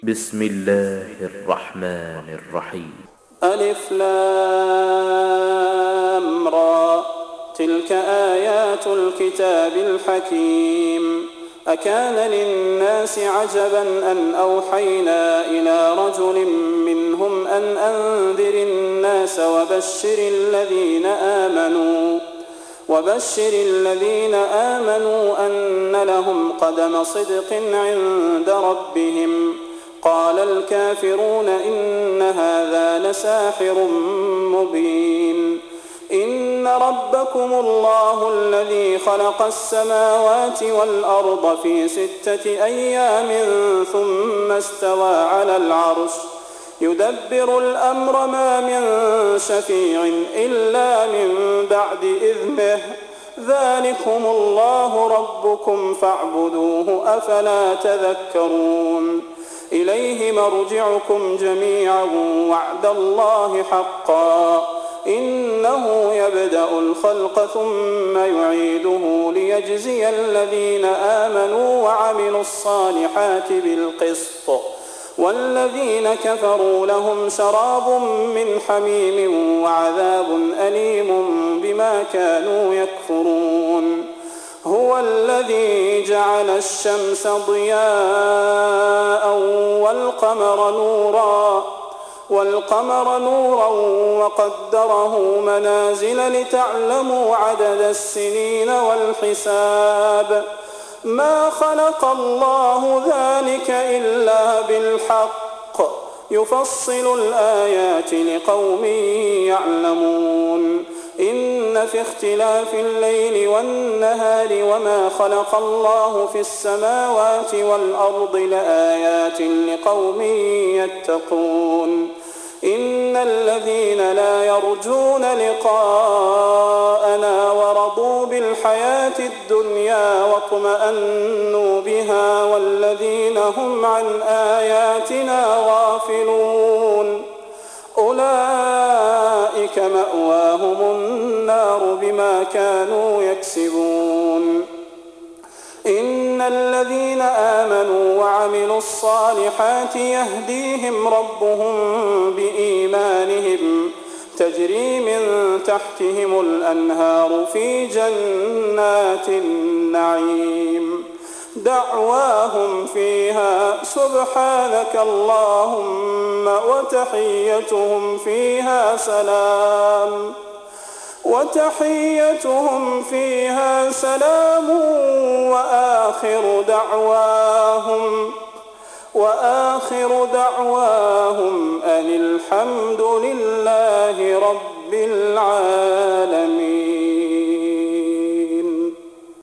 بسم الله الرحمن الرحيم. ألف لام را، تلك آيات الكتاب الحكيم. أكان للناس عجبا أن أوحينا إلى رجل منهم أن أنذر الناس وبشر الذين آمنوا أن لهم قدم صدق عند ربهم. قال الكافرون إن هذا لساحر مبين. إن ربكم الله الذي خلق السماوات والأرض في 6 أيام ثم استوى على العرش يدبر الأمر ما من شفيع إلا من بعد إذنه. ذلكم الله ربكم فاعبدوه أفلا تذكرون. إليه مرجعكم جميعا وعد الله حقا. إنه يبدأ الخلق ثم يعيده ليجزي الذين آمنوا وعملوا الصالحات بالقسط، والذين كفروا لهم شراب من حميم وعذاب أليم بما كانوا يكفرون. هو الذي جعل الشمس ضياء والقمر نورا وقدره منازل لتعلموا عدد السنين والحساب. ما خلق الله ذلك إلا بالحق، يفصل الآيات لقوم يعلمون. إن في اختلاف الليل والنهار وما خلق الله في السماوات والأرض لآيات لقوم يتقون. إن الذين لا يرجون لقاءنا ورضوا بالحياة الدنيا واطمأنوا بها والذين هم عن آياتنا غافلون أولئك مأواهم النار بما كانوا يكسبون. إن الذين آمنوا وعملوا الصالحات يهديهم ربهم بإيمانهم تجري من تحتهم الأنهار في جنات النعيم. دعواهم فيها سبحانك اللهم وتحيتهم فيها سلام وآخر دعواهم أن الحمد لله رب العالمين.